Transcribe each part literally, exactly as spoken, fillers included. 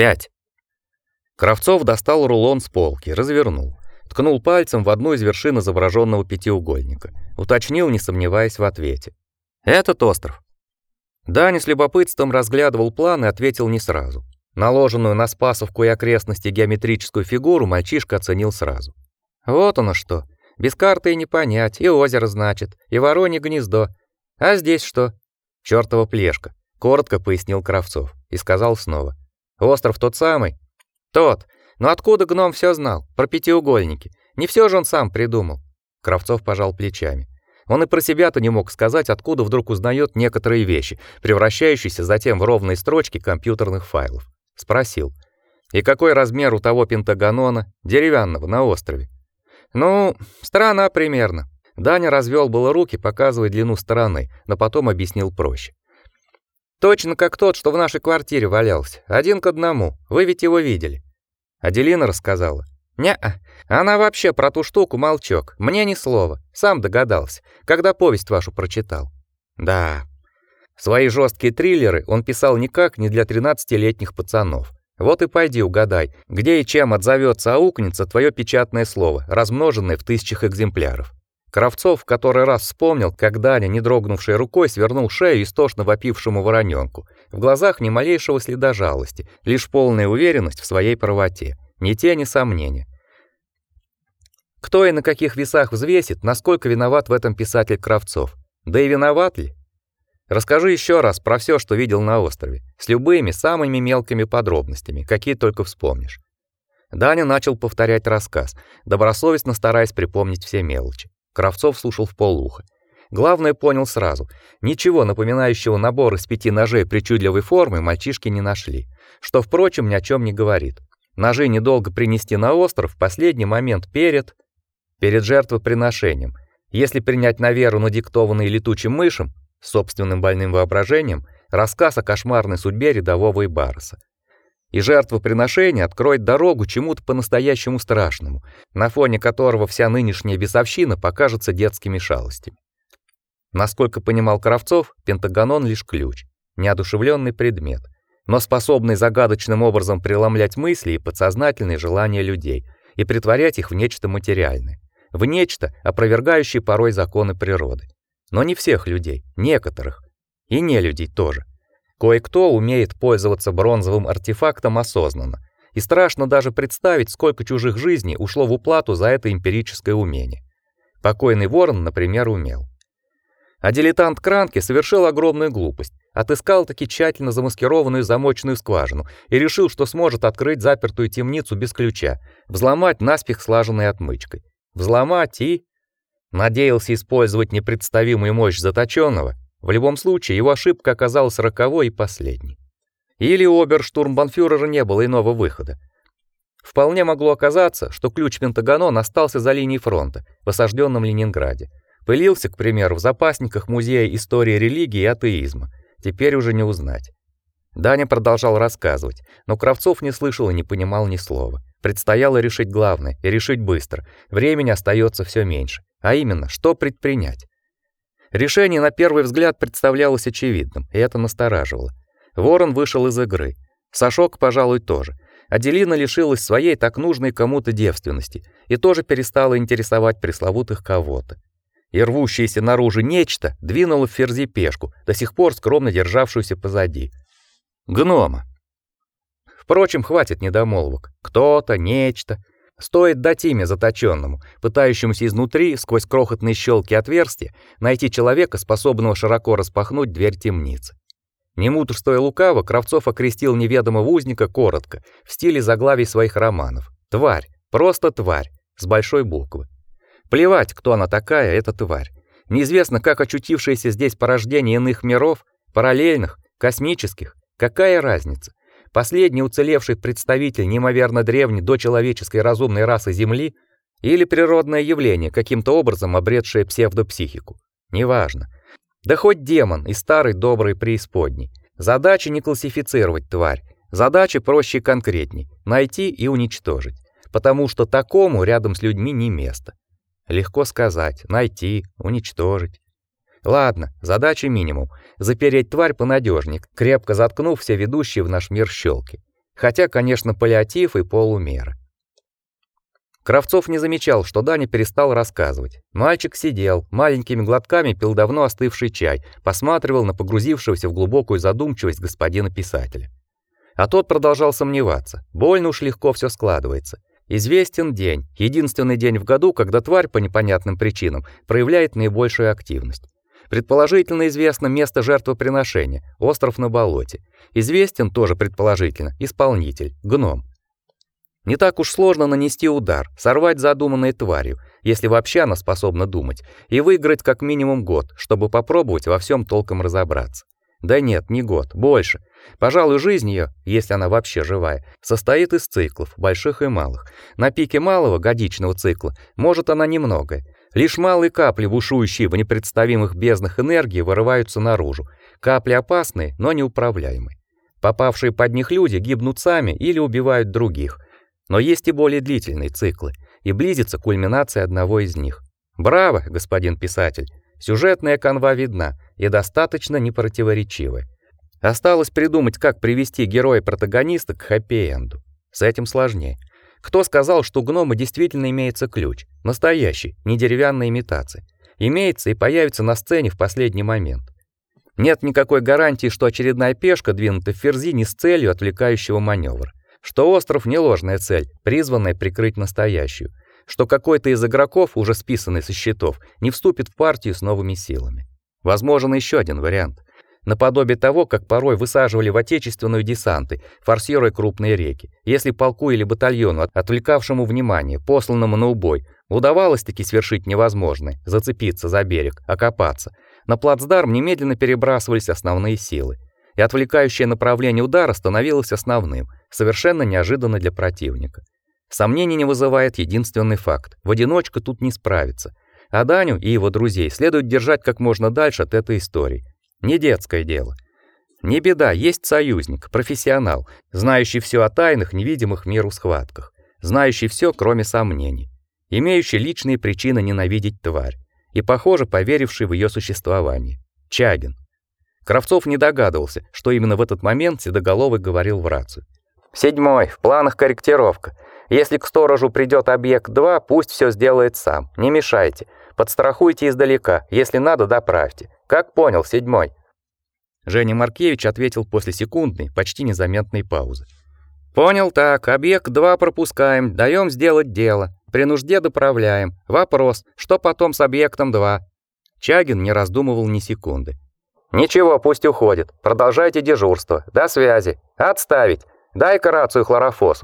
Пять. Кравцов достал рулон с полки, развернул. Ткнул пальцем в одну из вершин изображенного пятиугольника. Уточнил, не сомневаясь в ответе. «Этот остров». Даня с любопытством разглядывал план и ответил не сразу. Наложенную на Спасовку и окрестности геометрическую фигуру мальчишка оценил сразу. «Вот оно что. Без карты и не понять. И озеро, значит, и воронье гнездо. А здесь что?» «Чёртова плешка», — коротко пояснил Кравцов и сказал снова. «Остров тот самый?» «Тот. Но откуда гном всё знал? Про пятиугольники. Не всё же он сам придумал». Кравцов пожал плечами. Он и про себя-то не мог сказать, откуда вдруг узнает некоторые вещи, превращающиеся затем в ровные строчки компьютерных файлов. Спросил: «И какой размер у того пентагонона, деревянного, на острове?» «Ну, сторона примерно». Даня развел было руки, показывая длину стороны, но потом объяснил проще. «Точно как тот, что в нашей квартире валялся. Один к одному. Вы ведь его видели». Аделина рассказала. «Не-а. Она вообще про ту штуку молчок. Мне ни слова. Сам догадался, когда повесть вашу прочитал». «Да». Свои жесткие триллеры он писал никак не для тринадцатилетних пацанов. Вот и пойди угадай, где и чем отзовется аукнется твое печатное слово, размноженное в тысячах экземпляров. Кравцов в который раз вспомнил, как Даня, не дрогнувшей рукой, свернул шею истошно вопившему вороненку. В глазах ни малейшего следа жалости, лишь полная уверенность в своей правоте, ни тени сомнения. Кто и на каких весах взвесит, насколько виноват в этом писатель Кравцов? Да и виноват ли? Расскажи еще раз про все, что видел на острове, с любыми самыми мелкими подробностями, какие только вспомнишь. Даня начал повторять рассказ, добросовестно стараясь припомнить все мелочи. Кравцов слушал вполуха. Главное понял сразу: ничего напоминающего набор из пяти ножей причудливой формы мальчишки не нашли, что, впрочем, ни о чем не говорит. Ножи недолго принести на остров в последний момент перед перед жертвоприношением. Если принять на веру надиктованный летучим мышем, собственным больным воображением, рассказ о кошмарной судьбе рядового Ибарса. И жертвоприношение откроет дорогу чему-то по-настоящему страшному, на фоне которого вся нынешняя бесовщина покажется детскими шалостями. Насколько понимал Кравцов, пентагонон лишь ключ, неодушевленный предмет, но способный загадочным образом преломлять мысли и подсознательные желания людей и притворять их в нечто материальное, в нечто, опровергающее порой законы природы. Но не всех людей, некоторых, и не людей тоже. Кое-кто умеет пользоваться бронзовым артефактом осознанно, и страшно даже представить, сколько чужих жизней ушло в уплату за это эмпирическое умение. Покойный Ворон, например, умел. А дилетант Кранки совершил огромную глупость, отыскал таки тщательно замаскированную замочную скважину и решил, что сможет открыть запертую темницу без ключа, взломать наспех слаженной отмычкой. Взломать и... Надеялся использовать непредставимую мощь заточенного. В любом случае, его ошибка оказалась роковой и последней. Или у оберштурмбанфюрера не было иного выхода. Вполне могло оказаться, что ключ Пентагонон остался за линией фронта, в осажденном Ленинграде. Пылился, к примеру, в запасниках Музея истории религии и атеизма. Теперь уже не узнать. Даня продолжал рассказывать, но Кравцов не слышал и не понимал ни слова. Предстояло решить главное, и решить быстро. Времени остается все меньше. А именно, что предпринять? Решение на первый взгляд представлялось очевидным, и это настораживало. Ворон вышел из игры. Сашок, пожалуй, тоже. Аделина лишилась своей так нужной кому-то девственности и тоже перестала интересовать пресловутых кого-то. И рвущееся наружу нечто двинуло в ферзи пешку, до сих пор скромно державшуюся позади. Гнома. Впрочем, хватит недомолвок. Кто-то, нечто. Стоит дать имя заточенному, пытающемуся изнутри, сквозь крохотные щелки отверстия, найти человека, способного широко распахнуть дверь темницы. Не мудрствуя лукаво, Кравцов окрестил неведомого узника коротко, в стиле заглавий своих романов. Тварь, просто тварь, с большой буквы. Плевать, кто она такая, эта тварь. Неизвестно, как очутившееся здесь порождение иных миров, параллельных, космических, какая разница? Последний уцелевший представитель неимоверно древней дочеловеческой разумной расы Земли или природное явление, каким-то образом обретшее псевдопсихику. Неважно. Да хоть демон из старой доброй преисподней. Задача не классифицировать тварь. Задача проще и конкретней — найти и уничтожить. Потому что такому рядом с людьми не место. Легко сказать: найти, уничтожить. Ладно, задача минимум — запереть тварь понадежнее, крепко заткнув все ведущие в наш мир щелки. Хотя, конечно, паллиатив и полумера. Кравцов не замечал, что Даня перестал рассказывать. Мальчик сидел, маленькими глотками пил давно остывший чай, посматривал на погрузившегося в глубокую задумчивость господина писателя. А тот продолжал сомневаться. Больно уж легко все складывается. Известен день, единственный день в году, когда тварь по непонятным причинам проявляет наибольшую активность. Предположительно известно место жертвоприношения остров на болоте. Известен тоже предположительно исполнитель гном. Не так уж сложно нанести удар, сорвать задуманной тварью, если вообще она способна думать, и выиграть как минимум год, чтобы попробовать во всем толком разобраться. Да нет, не год, больше. Пожалуй, жизнь ее, если она вообще живая, состоит из циклов, больших и малых. На пике малого годичного цикла может она немногое. Лишь малые капли, бушующие в непредставимых безднах энергии, вырываются наружу. Капли опасные, но неуправляемые. Попавшие под них люди гибнут сами или убивают других. Но есть и более длительные циклы, и близится кульминация одного из них. Браво, господин писатель. Сюжетная канва видна и достаточно непротиворечивая. Осталось придумать, как привести героя-протагониста к хэппи-энду. С этим сложнее. Кто сказал, что у гнома действительно имеется ключ? Настоящий, не деревянная имитация. Имеется и появится на сцене в последний момент. Нет никакой гарантии, что очередная пешка двинута в ферзи не с целью отвлекающего маневра. Что остров не ложная цель, призванная прикрыть настоящую. Что какой-то из игроков, уже списанный со счетов, не вступит в партию с новыми силами. Возможен еще один вариант. Наподобие того, как порой высаживали в отечественную десанты, форсируя крупные реки. Если полку или батальону, отвлекавшему внимание, посланному на убой, удавалось-таки свершить невозможное, зацепиться за берег, окопаться, на плацдарм немедленно перебрасывались основные силы. И отвлекающее направление удара становилось основным, совершенно неожиданно для противника. Сомнений не вызывает единственный факт: в одиночку тут не справиться. А Даню и его друзей следует держать как можно дальше от этой истории. Не детское дело. Не беда, есть союзник, профессионал, знающий все о тайных, невидимых миру схватках, знающий все, кроме сомнений, имеющий личные причины ненавидеть тварь и, похоже, поверивший в ее существование. Чагин. Кравцов не догадывался, что именно в этот момент Седоголовый говорил в рацию. «Седьмой, в планах корректировка. Если к сторожу придет объект два, пусть все сделает сам. Не мешайте. Подстрахуйте издалека. Если надо, доправьте. Как понял, седьмой?» Женя Маркевич ответил после секундной, почти незаметной паузы. «Понял так. Объект два пропускаем. Даем сделать дело. При нужде доправляем. Вопрос, что потом с объектом два?» Чагин не раздумывал ни секунды. «Ничего, пусть уходит. Продолжайте дежурство. До связи. Отставить. Дай-ка рацию Хлорофосу».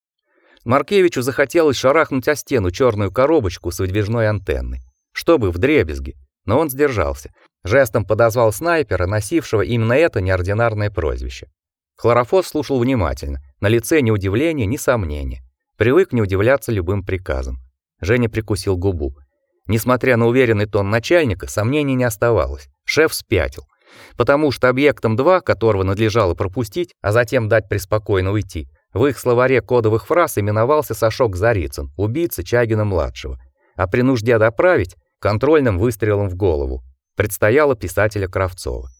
Маркевичу захотелось шарахнуть о стену черную коробочку с выдвижной антенной, чтобы вдребезги, но он сдержался. Жестом подозвал снайпера, носившего именно это неординарное прозвище. Хлорофос слушал внимательно, на лице ни удивления, ни сомнения. Привык не удивляться любым приказам. Женя прикусил губу. Несмотря на уверенный тон начальника, сомнений не оставалось. Шеф спятил. Потому что объектом два, которого надлежало пропустить, а затем дать преспокойно уйти, в их словаре кодовых фраз именовался Сашок Зарицын, убийца Чагина-младшего, а при нужде доправить — контрольным выстрелом в голову. Предстояло писателя Кравцова.